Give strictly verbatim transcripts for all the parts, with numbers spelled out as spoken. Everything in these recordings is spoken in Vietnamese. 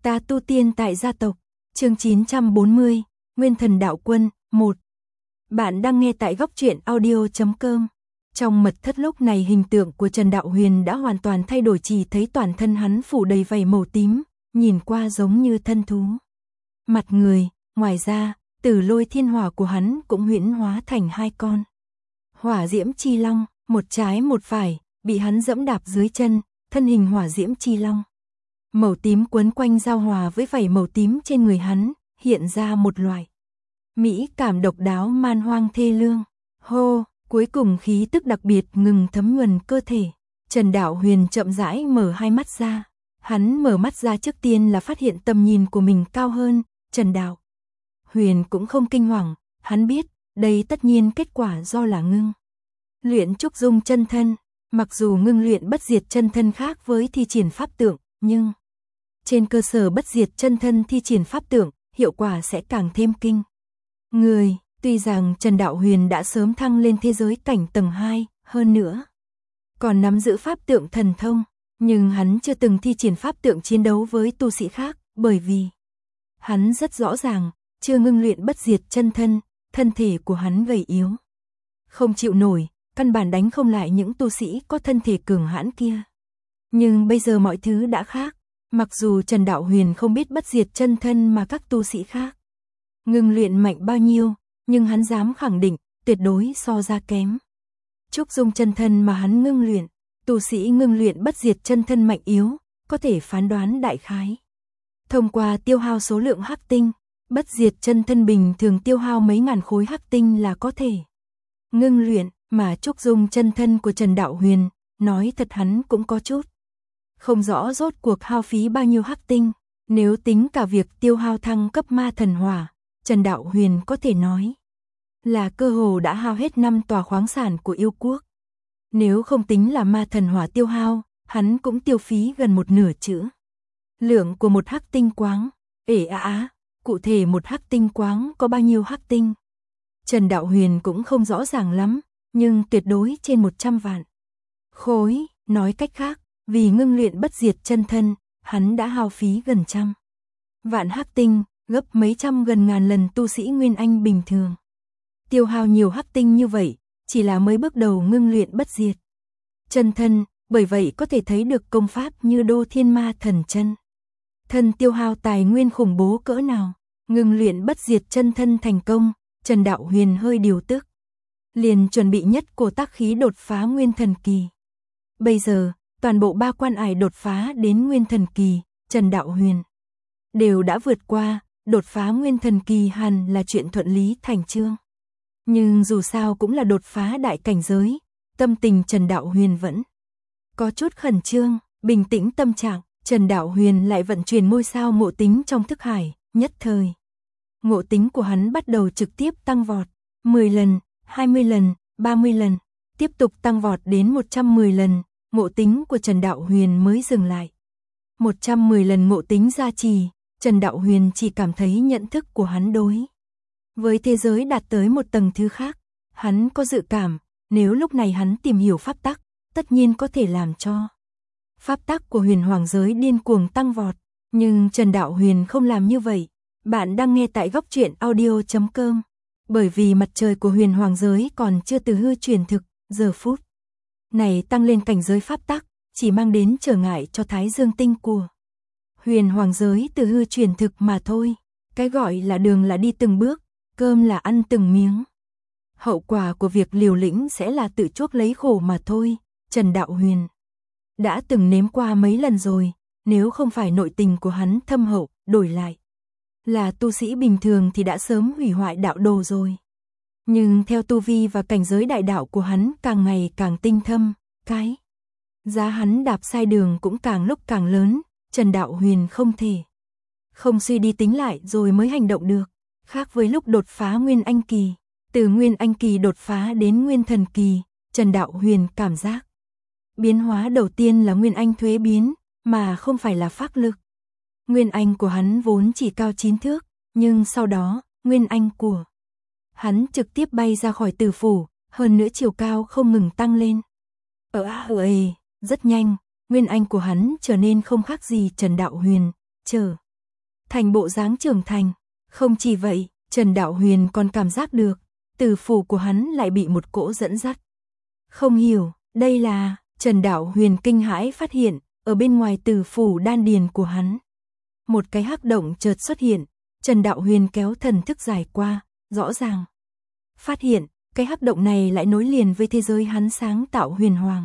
Ta tu tiên tại gia tộc, chương chín trăm bốn mươi, Nguyên Thần Đạo Quân, một. Bạn đang nghe tại góc truyện audio chấm com. Trong mật thất lúc này hình tượng của Trần Đạo Huyền đã hoàn toàn thay đổi, chỉ thấy toàn thân hắn phủ đầy vảy màu tím, nhìn qua giống như thân thú. Mặt người, ngoài ra, Tử Lôi Thiên Hỏa của hắn cũng huyễn hóa thành hai con Hỏa Diễm Chi Long, một trái một phải, bị hắn dẫm đạp dưới chân, thân hình Hỏa Diễm Chi Long màu tím quấn quanh giao hòa với vảy màu tím trên người hắn, hiện ra một loại mỹ cảm độc đáo man hoang thê lương. Hô, cuối cùng khí tức đặc biệt ngừng thấm nhuần cơ thể. Trần Đạo Huyền chậm rãi mở hai mắt ra. Hắn mở mắt ra trước tiên là phát hiện tầm nhìn của mình cao hơn. Trần Đạo Huyền cũng không kinh hoàng, hắn biết, đây tất nhiên kết quả do là ngưng luyện trúc dung chân thân. Mặc dù ngưng luyện bất diệt chân thân khác với thi triển pháp tượng, nhưng trên cơ sở bất diệt chân thân thi triển pháp tượng, hiệu quả sẽ càng thêm kinh người. Tuy rằng Trần Đạo Huyền đã sớm thăng lên thế giới cảnh tầng hai, hơn nữa còn nắm giữ pháp tượng thần thông, nhưng hắn chưa từng thi triển pháp tượng chiến đấu với tu sĩ khác, bởi vì hắn rất rõ ràng, chưa ngưng luyện bất diệt chân thân, thân thể của hắn gầy yếu, không chịu nổi, căn bản đánh không lại những tu sĩ có thân thể cường hãn kia. Nhưng bây giờ mọi thứ đã khác, mặc dù Trần Đạo Huyền không biết bất diệt chân thân mà các tu sĩ khác ngưng luyện mạnh bao nhiêu, nhưng hắn dám khẳng định, tuyệt đối so ra kém trúc dung chân thân mà hắn ngưng luyện. Tu sĩ ngưng luyện bất diệt chân thân mạnh yếu, có thể phán đoán đại khái thông qua tiêu hao số lượng hắc tinh. Bất diệt chân thân bình thường tiêu hao mấy ngàn khối hắc tinh là có thể ngưng luyện, mà trúc dung chân thân của Trần Đạo Huyền, nói thật hắn cũng có chút không rõ rốt cuộc hao phí bao nhiêu hắc tinh. Nếu tính cả việc tiêu hao thăng cấp ma thần hỏa, Trần Đạo Huyền có thể nói là cơ hồ đã hao hết năm tòa khoáng sản của yêu quốc. Nếu không tính là ma thần hỏa tiêu hao, hắn cũng tiêu phí gần một nửa chữ lượng của một hắc tinh quáng. Ể á á, cụ thể một hắc tinh quáng có bao nhiêu hắc tinh, Trần Đạo Huyền cũng không rõ ràng lắm, nhưng tuyệt đối trên một trăm vạn khối. Nói cách khác, vì ngưng luyện bất diệt chân thân, hắn đã hao phí gần trăm vạn hắc tinh, gấp mấy trăm gần ngàn lần tu sĩ Nguyên Anh bình thường. Tiêu hao nhiều hắc tinh như vậy, chỉ là mới bước đầu ngưng luyện bất diệt chân thân, bởi vậy có thể thấy được công pháp như Đô Thiên Ma Thần Chân thân tiêu hao tài nguyên khủng bố cỡ nào. Ngưng luyện bất diệt chân thân thành công, Trần Đạo Huyền hơi điều tức, liền chuẩn bị nhất cổ tác khí đột phá Nguyên Thần Kỳ. Bây giờ, toàn bộ ba quan ải đột phá đến Nguyên Thần Kỳ, Trần Đạo Huyền đều đã vượt qua, đột phá Nguyên Thần Kỳ hẳn là chuyện thuận lý thành chương. Nhưng dù sao cũng là đột phá đại cảnh giới, tâm tình Trần Đạo Huyền vẫn có chút khẩn trương. Bình tĩnh tâm trạng, Trần Đạo Huyền lại vận chuyển ngôi sao ngộ tính trong thức hải, nhất thời ngộ tính của hắn bắt đầu trực tiếp tăng vọt, mười lần, hai mươi lần, ba mươi lần, tiếp tục tăng vọt đến một trăm mười lần, ngộ tính của Trần Đạo Huyền mới dừng lại. một trăm mười lần ngộ tính gia trì, Trần Đạo Huyền chỉ cảm thấy nhận thức của hắn đối với thế giới đạt tới một tầng thứ khác. Hắn có dự cảm, nếu lúc này hắn tìm hiểu pháp tắc, tất nhiên có thể làm cho pháp tắc của huyền hoàng giới điên cuồng tăng vọt. Nhưng Trần Đạo Huyền không làm như vậy. Bạn đang nghe tại góc truyện audio chấm com. Bởi vì mặt trời của huyền hoàng giới còn chưa từ hư chuyển thực, giờ phút này tăng lên cảnh giới pháp tắc, chỉ mang đến trở ngại cho thái dương tinh của huyền hoàng giới từ hư chuyển thực mà thôi. Cái gọi là đường là đi từng bước, cơm là ăn từng miếng. Hậu quả của việc liều lĩnh sẽ là tự chuốc lấy khổ mà thôi. Trần Đạo Huyền đã từng nếm qua mấy lần rồi, nếu không phải nội tình của hắn thâm hậu, đổi lại là tu sĩ bình thường thì đã sớm hủy hoại đạo đồ rồi. Nhưng theo tu vi và cảnh giới đại đạo của hắn càng ngày càng tinh thâm, cái giá hắn đạp sai đường cũng càng lúc càng lớn. Trần Đạo Huyền không thể không suy đi tính lại rồi mới hành động được. Khác với lúc đột phá Nguyên Anh Kỳ, từ Nguyên Anh Kỳ đột phá đến Nguyên Thần Kỳ, Trần Đạo Huyền cảm giác biến hóa đầu tiên là Nguyên Anh thuế biến, mà không phải là phác lực. Nguyên Anh của hắn vốn chỉ cao chín thước, nhưng sau đó, Nguyên Anh của hắn trực tiếp bay ra khỏi tử phủ, hơn nữa chiều cao không ngừng tăng lên. Ở a ơi, rất nhanh, Nguyên Anh của hắn trở nên không khác gì Trần Đạo Huyền, trở thành bộ dáng trưởng thành. Không chỉ vậy, Trần Đạo Huyền còn cảm giác được, tử phủ của hắn lại bị một cỗ dẫn dắt. Không hiểu, đây là, Trần Đạo Huyền kinh hãi phát hiện, ở bên ngoài tử phủ đan điền của hắn. Một cái hắc động chợt xuất hiện, Trần Đạo Huyền kéo thần thức giải qua, rõ ràng. Phát hiện, cái hắc động này lại nối liền với thế giới hắn sáng tạo huyền hoàng.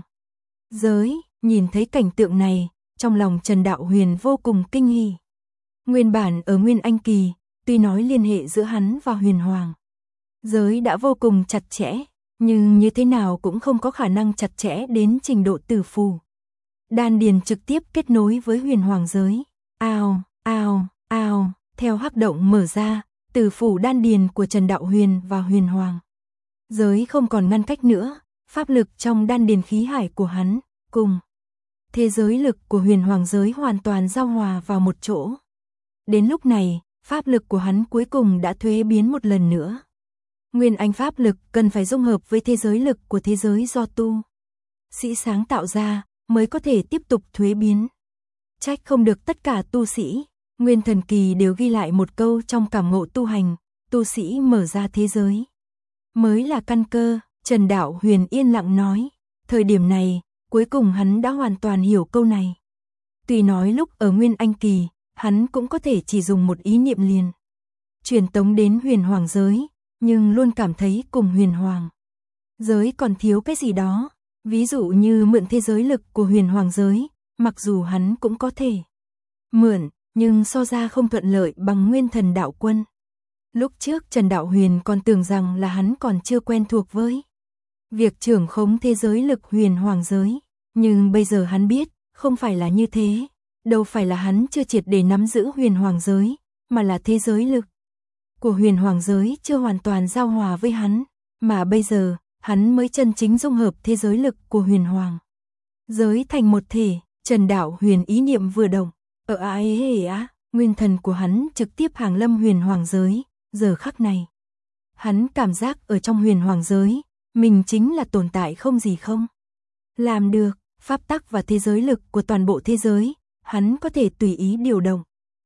Giới, nhìn thấy cảnh tượng này, trong lòng Trần Đạo Huyền vô cùng kinh hỉ. Nguyên bản ở Nguyên Anh Kỳ, tuy nói liên hệ giữa hắn và huyền hoàng giới đã vô cùng chặt chẽ, nhưng như thế nào cũng không có khả năng chặt chẽ đến trình độ tử phù. Đan điền trực tiếp kết nối với huyền hoàng giới. Ao, ao, ao, theo hắc động mở ra, tử phủ đan điền của Trần Đạo Huyền và huyền hoàng giới không còn ngăn cách nữa, pháp lực trong đan điền khí hải của hắn, cùng thế giới lực của huyền hoàng giới hoàn toàn giao hòa vào một chỗ. Đến lúc này, pháp lực của hắn cuối cùng đã thuế biến một lần nữa. Nguyên Anh pháp lực cần phải dung hợp với thế giới lực của thế giới do tu sĩ sáng tạo ra, mới có thể tiếp tục thuế biến. Trách không được tất cả tu sĩ, Nguyên Thần Kỳ đều ghi lại một câu trong cảm ngộ tu hành, tu sĩ mở ra thế giới mới là căn cơ. Trần Đạo Huyền yên lặng nói, thời điểm này, cuối cùng hắn đã hoàn toàn hiểu câu này. Tuy nói lúc ở Nguyên Anh Kỳ, hắn cũng có thể chỉ dùng một ý niệm liền truyền tống đến huyền hoàng giới, nhưng luôn cảm thấy cùng huyền hoàng giới còn thiếu cái gì đó, ví dụ như mượn thế giới lực của huyền hoàng giới, mặc dù hắn cũng có thể mượn, nhưng so ra không thuận lợi bằng Nguyên Thần Đạo Quân. Lúc trước Trần Đạo Huyền còn tưởng rằng là hắn còn chưa quen thuộc với việc trưởng khống thế giới lực huyền hoàng giới, nhưng bây giờ hắn biết, không phải là như thế, đâu phải là hắn chưa triệt để nắm giữ huyền hoàng giới, mà là thế giới lực của huyền hoàng giới chưa hoàn toàn giao hòa với hắn, mà bây giờ, hắn mới chân chính dung hợp thế giới lực của huyền hoàng giới thành một thể. Trần Đạo Huyền ý niệm vừa động, ở ai hề á, nguyên thần của hắn trực tiếp hàng lâm huyền hoàng giới. Giờ khắc này, hắn cảm giác ở trong huyền hoàng giới, mình chính là tồn tại không gì không làm được, pháp tắc và thế giới lực của toàn bộ thế giới, hắn có thể tùy ý điều động.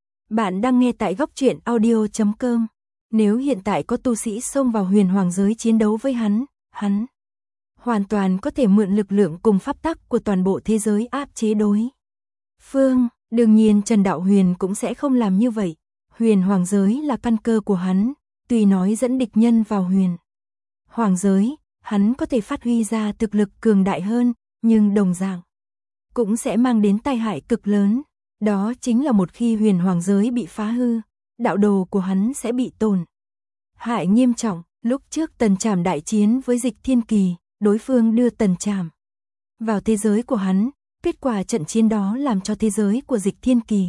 Bạn đang nghe tại góc truyện audio chấm com. Nếu hiện tại có tu sĩ xông vào huyền hoàng giới chiến đấu với hắn, hắn hoàn toàn có thể mượn lực lượng cùng pháp tắc của toàn bộ thế giới áp chế đối phương. Đương nhiên Trần Đạo Huyền cũng sẽ không làm như vậy. Huyền hoàng giới là căn cơ của hắn, tuy nói dẫn địch nhân vào huyền hoàng giới, hắn có thể phát huy ra thực lực cường đại hơn, nhưng đồng dạng cũng sẽ mang đến tai hại cực lớn. Đó chính là một khi huyền hoàng giới bị phá hư, đạo đồ của hắn sẽ bị tổn hại nghiêm trọng. Lúc trước Tần Trảm đại chiến với Dịch Thiên Kỳ, đối phương đưa Tần Trảm vào thế giới của hắn, kết quả trận chiến đó làm cho thế giới của Dịch Thiên Kỳ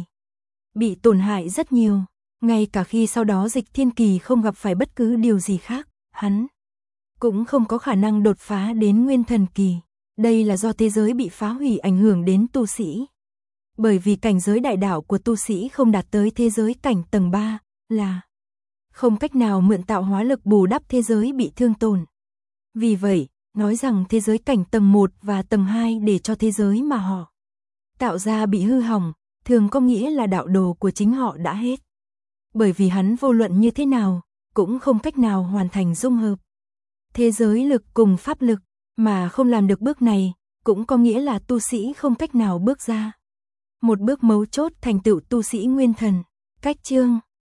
bị tổn hại rất nhiều. Ngay cả khi sau đó Dịch Thiên Kỳ không gặp phải bất cứ điều gì khác, hắn cũng không có khả năng đột phá đến Nguyên Thần Kỳ. Đây là do thế giới bị phá hủy ảnh hưởng đến tu sĩ. Bởi vì cảnh giới đại đạo của tu sĩ không đạt tới thế giới cảnh tầng ba, là không cách nào mượn tạo hóa lực bù đắp thế giới bị thương tổn. Vì vậy, nói rằng thế giới cảnh tầng một và tầng hai để cho thế giới mà họ tạo ra bị hư hỏng, thường có nghĩa là đạo đồ của chính họ đã hết. Bởi vì hắn vô luận như thế nào, cũng không cách nào hoàn thành dung hợp thế giới lực cùng pháp lực, mà không làm được bước này, cũng có nghĩa là tu sĩ không cách nào bước ra một bước mấu chốt thành tựu tu sĩ nguyên thần. Cách chương